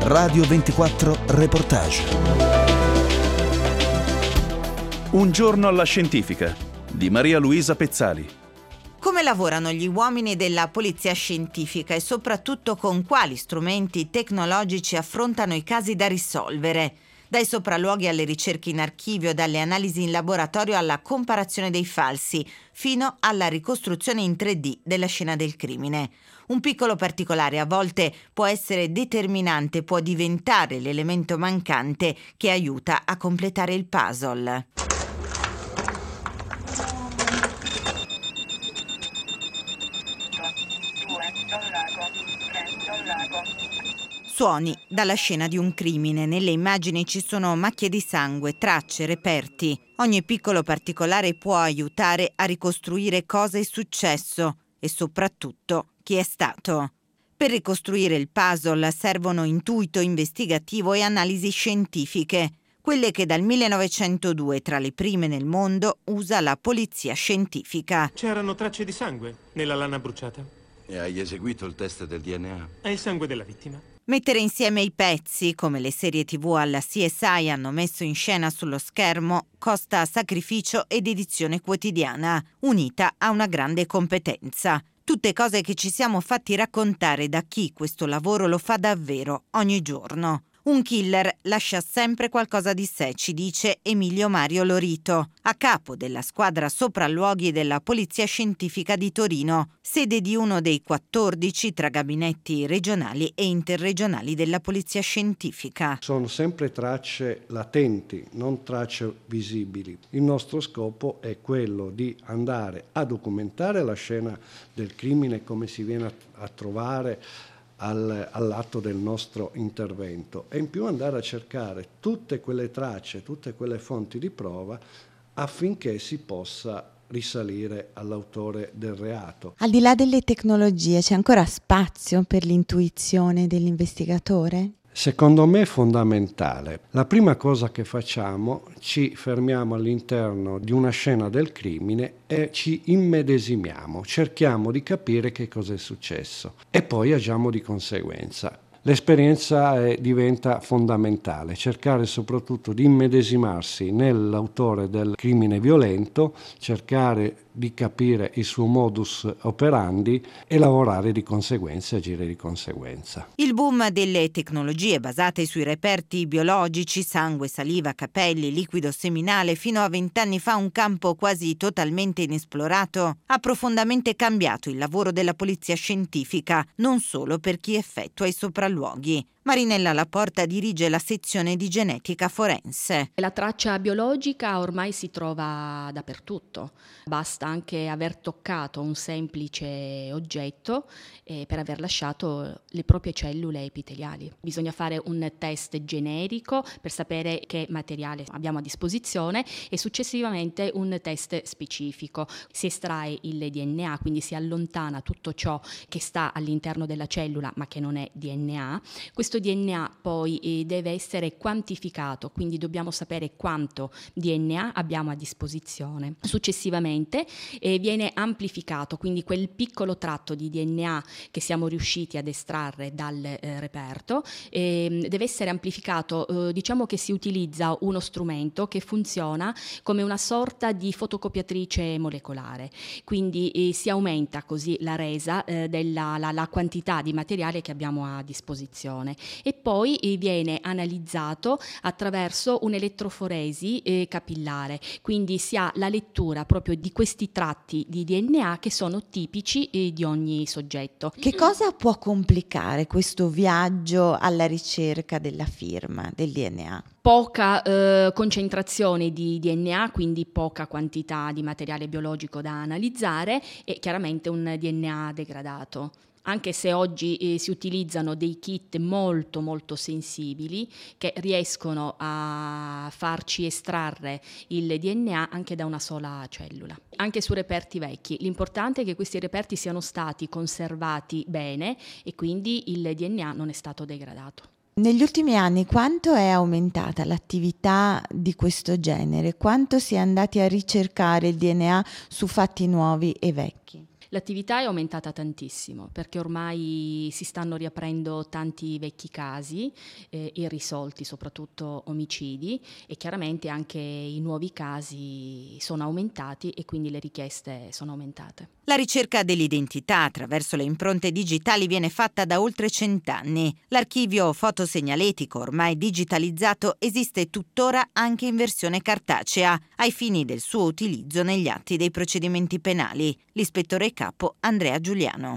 Radio 24 Reportage. Un giorno alla scientifica di Maria Luisa Pezzali. Come lavorano gli uomini della polizia scientifica e soprattutto con quali strumenti tecnologici affrontano i casi da risolvere? Dai sopralluoghi alle ricerche in archivio, dalle analisi in laboratorio alla comparazione dei falsi, fino alla ricostruzione in 3D della scena del crimine. Un piccolo particolare a volte può essere determinante, può diventare l'elemento mancante che aiuta a completare il puzzle. Suoni dalla scena di un crimine. Nelle immagini ci sono macchie di sangue, tracce, reperti. Ogni piccolo particolare può aiutare a ricostruire cosa è successo e soprattutto chi è stato. Per ricostruire il puzzle servono intuito investigativo e analisi scientifiche, quelle che dal 1902, tra le prime nel mondo, usa la polizia scientifica. C'erano tracce di sangue nella lana bruciata. E hai eseguito il test del DNA? È il sangue della vittima. Mettere insieme i pezzi, come le serie TV alla CSI hanno messo in scena sullo schermo, costa sacrificio ed edizione quotidiana, unita a una grande competenza. Tutte cose che ci siamo fatti raccontare da chi questo lavoro lo fa davvero ogni giorno. Un killer lascia sempre qualcosa di sé, ci dice Emilio Mario Lorito, a capo della squadra sopralluoghi della Polizia Scientifica di Torino, sede di uno dei 14 tra gabinetti regionali e interregionali della Polizia Scientifica. Sono sempre tracce latenti, non tracce visibili. Il nostro scopo è quello di andare a documentare la scena del crimine, come si viene a trovare all'atto del nostro intervento, e in più andare a cercare tutte quelle tracce, tutte quelle fonti di prova affinché si possa risalire all'autore del reato. Al di là delle tecnologie, c'è ancora spazio per l'intuizione dell'investigatore? Secondo me è fondamentale. La prima cosa che facciamo, ci fermiamo all'interno di una scena del crimine e ci immedesimiamo, cerchiamo di capire che cosa è successo e poi agiamo di conseguenza. L'esperienza diventa fondamentale, cercare soprattutto di immedesimarsi nell'autore del crimine violento, cercare di capire il suo modus operandi e lavorare di conseguenza, agire di conseguenza. Il boom delle tecnologie basate sui reperti biologici, sangue, saliva, capelli, liquido seminale, fino a 20 anni fa un campo quasi totalmente inesplorato, ha profondamente cambiato il lavoro della polizia scientifica, non solo per chi effettua i sopralluoghi. Marinella Laporta dirige la sezione di genetica forense. La traccia biologica ormai si trova dappertutto, basta anche aver toccato un semplice oggetto per aver lasciato le proprie cellule epiteliali. Bisogna fare un test generico per sapere che materiale abbiamo a disposizione e successivamente un test specifico. Si estrae il DNA, quindi si allontana tutto ciò che sta all'interno della cellula ma che non è DNA. Questo DNA poi deve essere quantificato, quindi dobbiamo sapere quanto DNA abbiamo a disposizione. Successivamente viene amplificato, quindi quel piccolo tratto di DNA che siamo riusciti ad estrarre dal reperto deve essere amplificato. Diciamo che si utilizza uno strumento che funziona come una sorta di fotocopiatrice molecolare, quindi si aumenta così la resa la quantità di materiale che abbiamo a disposizione. E poi viene analizzato attraverso un'elettroforesi capillare, quindi si ha la lettura proprio di questi tratti di DNA che sono tipici di ogni soggetto. Che cosa può complicare questo viaggio alla ricerca della firma del DNA? Poca concentrazione di DNA, quindi poca quantità di materiale biologico da analizzare e chiaramente un DNA degradato. Anche se oggi si utilizzano dei kit molto molto sensibili che riescono a farci estrarre il DNA anche da una sola cellula. Anche su reperti vecchi, l'importante è che questi reperti siano stati conservati bene e quindi il DNA non è stato degradato. Negli ultimi anni quanto è aumentata l'attività di questo genere? Quanto si è andati a ricercare il DNA su fatti nuovi e vecchi? L'attività è aumentata tantissimo perché ormai si stanno riaprendo tanti vecchi casi irrisolti, soprattutto omicidi, e chiaramente anche i nuovi casi sono aumentati e quindi le richieste sono aumentate. La ricerca dell'identità attraverso le impronte digitali viene fatta da oltre 100 anni. L'archivio fotosegnaletico, ormai digitalizzato, esiste tuttora anche in versione cartacea, ai fini del suo utilizzo negli atti dei procedimenti penali. L'ispettore capo Andrea Giuliano.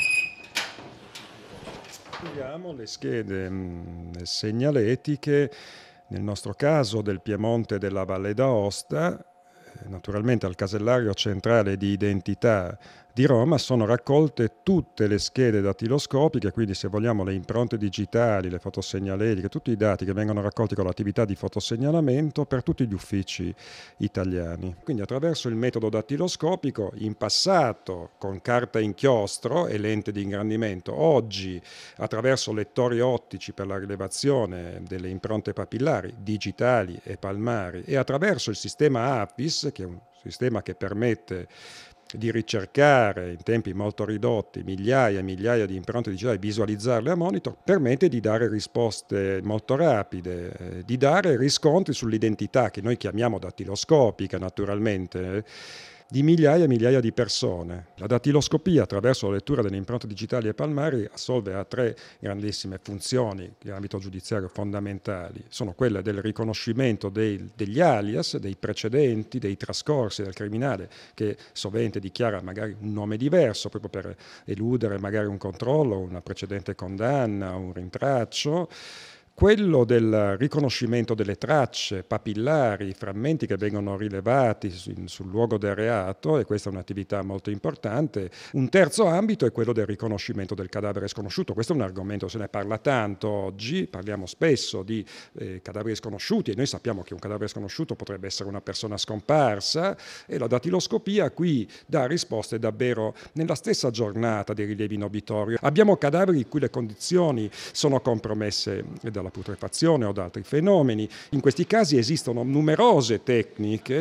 Abbiamo le schede segnaletiche, nel nostro caso del Piemonte e della Valle d'Aosta. Naturalmente al casellario centrale di identità di Roma sono raccolte tutte le schede dattiloscopiche, quindi se vogliamo le impronte digitali, le fotosegnaletiche, tutti i dati che vengono raccolti con l'attività di fotosegnalamento per tutti gli uffici italiani. Quindi attraverso il metodo dattiloscopico, in passato con carta inchiostro e lente di ingrandimento, oggi attraverso lettori ottici per la rilevazione delle impronte papillari digitali e palmari e attraverso il sistema APIS, che è un sistema che permette di ricercare in tempi molto ridotti migliaia e migliaia di impronte digitali, visualizzarle a monitor, permette di dare risposte molto rapide, di dare riscontri sull'identità, che noi chiamiamo dattiloscopica naturalmente, di migliaia e migliaia di persone. La dattiloscopia, attraverso la lettura delle impronte digitali e palmari, assolve a 3 grandissime funzioni in ambito giudiziario fondamentali. Sono quelle del riconoscimento degli alias, dei precedenti, dei trascorsi del criminale, che sovente dichiara magari un nome diverso, proprio per eludere magari un controllo, una precedente condanna, un rintraccio. Quello del riconoscimento delle tracce papillari, i frammenti che vengono rilevati sul luogo del reato, e questa è un'attività molto importante. Un terzo ambito è quello del riconoscimento del cadavere sconosciuto. Questo è un argomento, se ne parla tanto oggi, parliamo spesso di cadaveri sconosciuti, e noi sappiamo che un cadavere sconosciuto potrebbe essere una persona scomparsa, e la dattiloscopia qui dà risposte davvero nella stessa giornata dei rilievi in obitorio. Abbiamo cadaveri in cui le condizioni sono compromesse dalla putrefazione o da altri fenomeni. In questi casi esistono numerose tecniche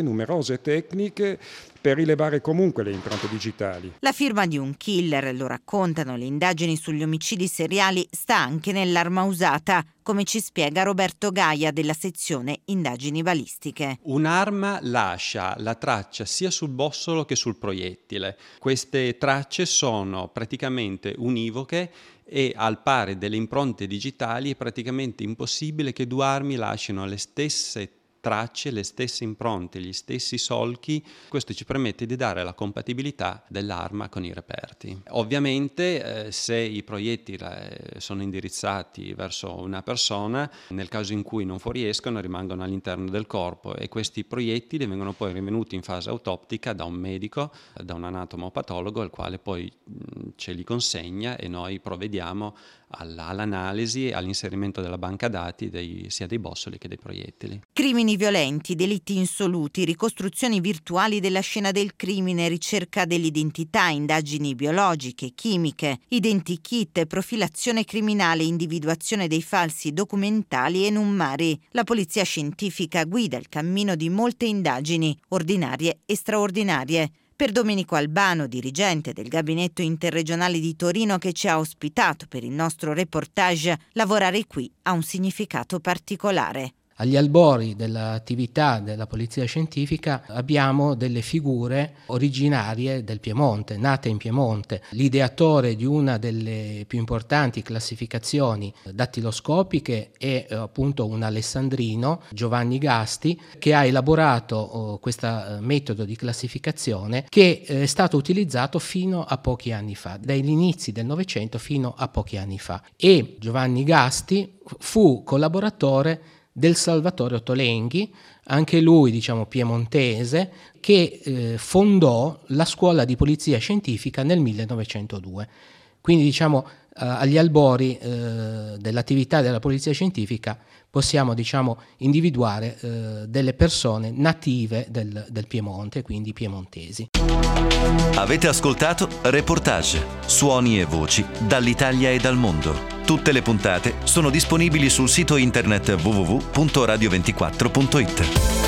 per rilevare comunque le impronte digitali. La firma di un killer, lo raccontano le indagini sugli omicidi seriali, sta anche nell'arma usata, come ci spiega Roberto Gaia della sezione indagini balistiche. Un'arma lascia la traccia sia sul bossolo che sul proiettile. Queste tracce sono praticamente univoche e al pari delle impronte digitali è praticamente impossibile che 2 armi lasciano le stesse tracce, le stesse impronte, gli stessi solchi. Questo ci permette di dare la compatibilità dell'arma con i reperti. Ovviamente se i proiettili sono indirizzati verso una persona, nel caso in cui non fuoriescono rimangono all'interno del corpo, e questi proiettili vengono poi rinvenuti in fase autoptica da un medico, da un anatomopatologo, il quale poi ce li consegna e noi provvediamo all'analisi e all'inserimento della banca dati sia dei bossoli che dei proiettili. Crimini violenti, delitti insoluti, ricostruzioni virtuali della scena del crimine, ricerca dell'identità, indagini biologiche, chimiche, identikit, profilazione criminale, individuazione dei falsi documentali e nummari. La polizia scientifica guida il cammino di molte indagini, ordinarie e straordinarie. Per Domenico Albano, dirigente del gabinetto interregionale di Torino che ci ha ospitato per il nostro reportage, lavorare qui ha un significato particolare. Agli albori dell'attività della polizia scientifica abbiamo delle figure originarie del Piemonte, nate in Piemonte. L'ideatore di una delle più importanti classificazioni dattiloscopiche è appunto un alessandrino, Giovanni Gasti, che ha elaborato questo metodo di classificazione che è stato utilizzato fino a pochi anni fa, dagli inizi del Novecento fino a pochi anni fa. E Giovanni Gasti fu collaboratore del Salvatore Ottolenghi, anche lui piemontese, che fondò la scuola di polizia scientifica nel 1902. Quindi agli albori dell'attività della polizia scientifica possiamo individuare delle persone native del Piemonte, quindi piemontesi. Avete ascoltato Reportage, suoni e voci dall'Italia e dal mondo. Tutte le puntate sono disponibili sul sito internet www.radio24.it.